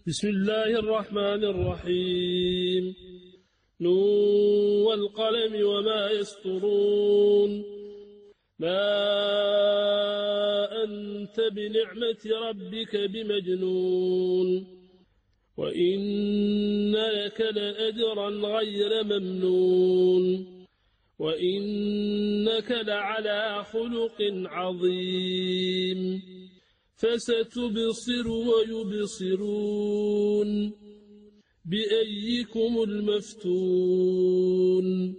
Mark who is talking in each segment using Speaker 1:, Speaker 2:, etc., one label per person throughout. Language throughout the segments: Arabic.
Speaker 1: بسم الله الرحمن الرحيم. نون والقلم وما يسطرون. ما أنت بنعمة ربك بمجنون، وإن لك لأجرا غير ممنون، وإنك لعلى خلق عظيم. فستبصر ويبصرون بأيكم المفتون.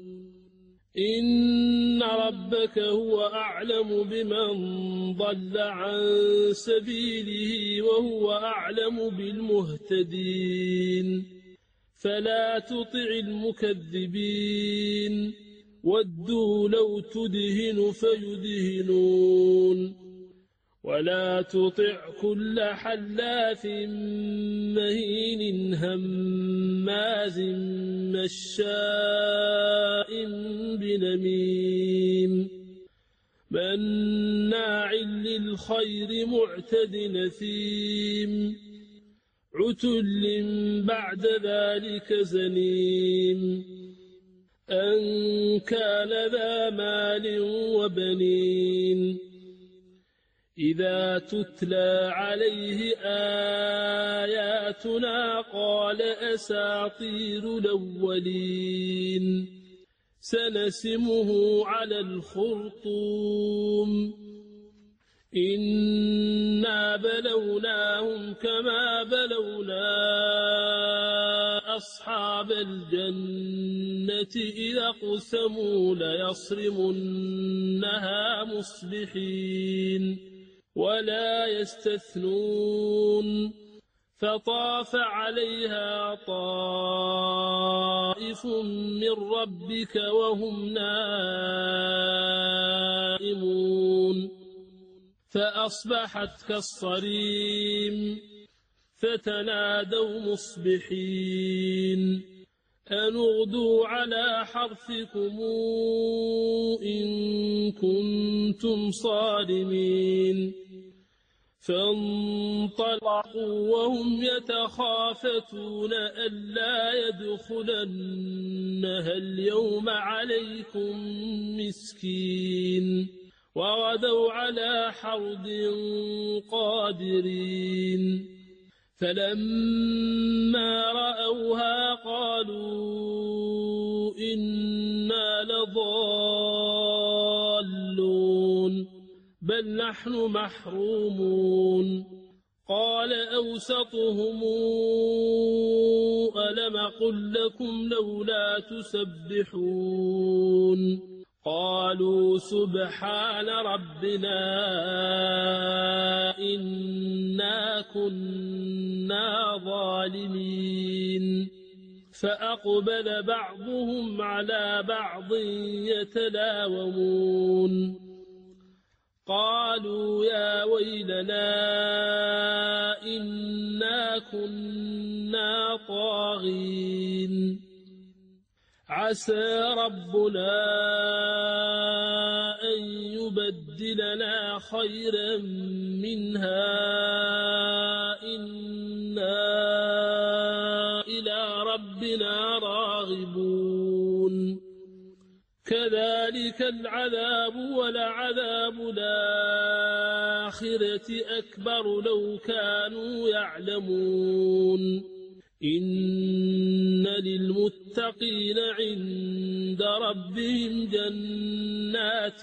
Speaker 1: إن ربك هو أعلم بمن ضل عن سبيله وهو أعلم بالمهتدين. فلا تطع المكذبين، ودوا لو تدهن فيدهنون. ولا تطع كل حلاف مهين هماز مشاء بنميم مناع للخير معتد نثيم عتل بعد ذلك زنيم أن كان ذا مال وبنين. إذا تتلى عليه آياتنا قال أساطير الأولين. سنسمه على الخرطوم. إنا بلوناهم كما بلونا أصحاب الجنة إذا اقسموا ليصرمنها مصبحين ولا يستثنون. فطاف عليها طائف من ربك وهم نائمون فأصبحت كالصريم. فتنادوا مصبحين أن اغدوا على حرثكم إن كنتم صارمين. فانطلقوا وهم يتخافتون ألا يدخلنها اليوم عليكم مسكين. وغدوا على حرد قادرين. فلما رأوها قالوا إنا لضالون بل نحن محرومون. قال أوسطهم ألم قل لكم لولا تسبحون. قالوا سبحان ربنا إنا كنا ظالمين. فأقبل بعضهم على بعض يتلاومون. قالوا يا ويلنا إنا كنا طاغين. عسى ربنا أن يبدلنا خيرا منها إنا إلى ربنا راغبون. كذلك العذاب ولعذاب الآخرة أكبر لو كانوا يعلمون. إن للمتقين عند ربهم جنات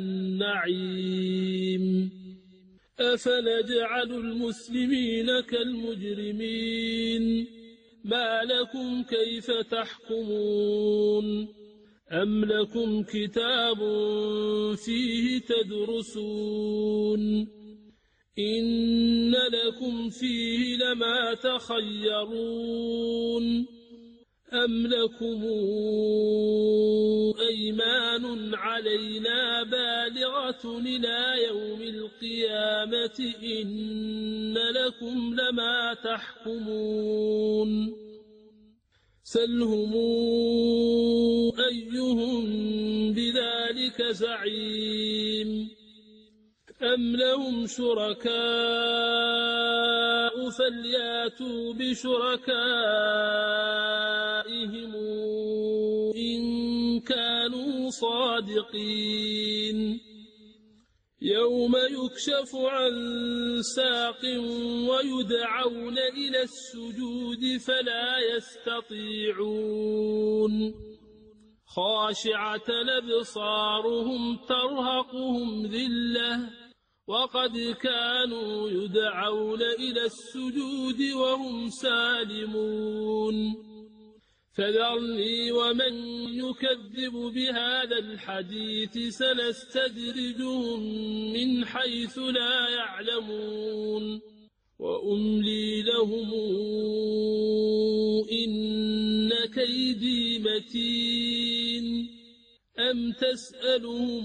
Speaker 1: النعيم. أفنجعل المسلمين كالمجرمين ما لكم كيف تحكمون. أم لكم كتاب فيه تدرسون إن لكم فيه لما تخيرون. أم لكم أيمان علينا بالغة إلى يوم القيامة إن لكم لما تحكمون. سلهم أيهم بذلك زعيم. أم لهم شركاء فلياتوا بشركائهم إن كانوا صادقين يوم يكشف عن ساق ويدعون إلى السجود فلا يستطيعون خاشعة أبصارهم ترهقهم ذلة وقد كانوا يدعون إلى السجود وهم سالمون فذرني ومن يكذب بهذا الحديث سنستدرجهم من حيث لا يعلمون وأملي لهم إن كيدي متين أم تسألهم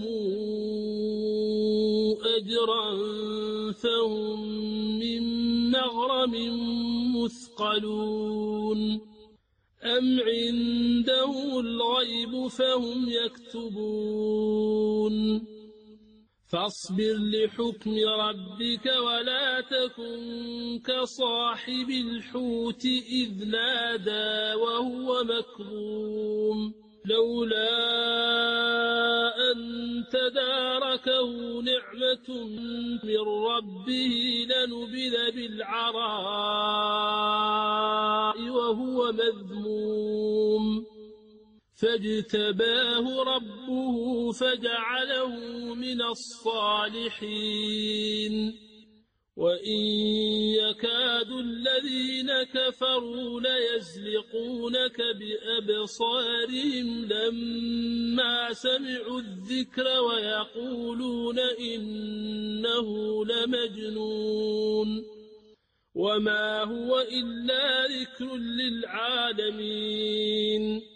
Speaker 1: أجرا فهم من مغرم مثقلون أم عندهم الغيب فهم يكتبون فاصبر لحكم ربك ولا تكن كصاحب الحوت إذ نادى وهو مكظوم لولا أن تداركه نعمة من ربه لنبذ بالعراء وهو مذموم فاجتباه ربه فجعله من الصالحين وإن يكاد الذين كفروا ليزلقونك بأبصارهم لما سمعوا الذكر ويقولون إنه لمجنون وما هو إلا ذكر للعالمين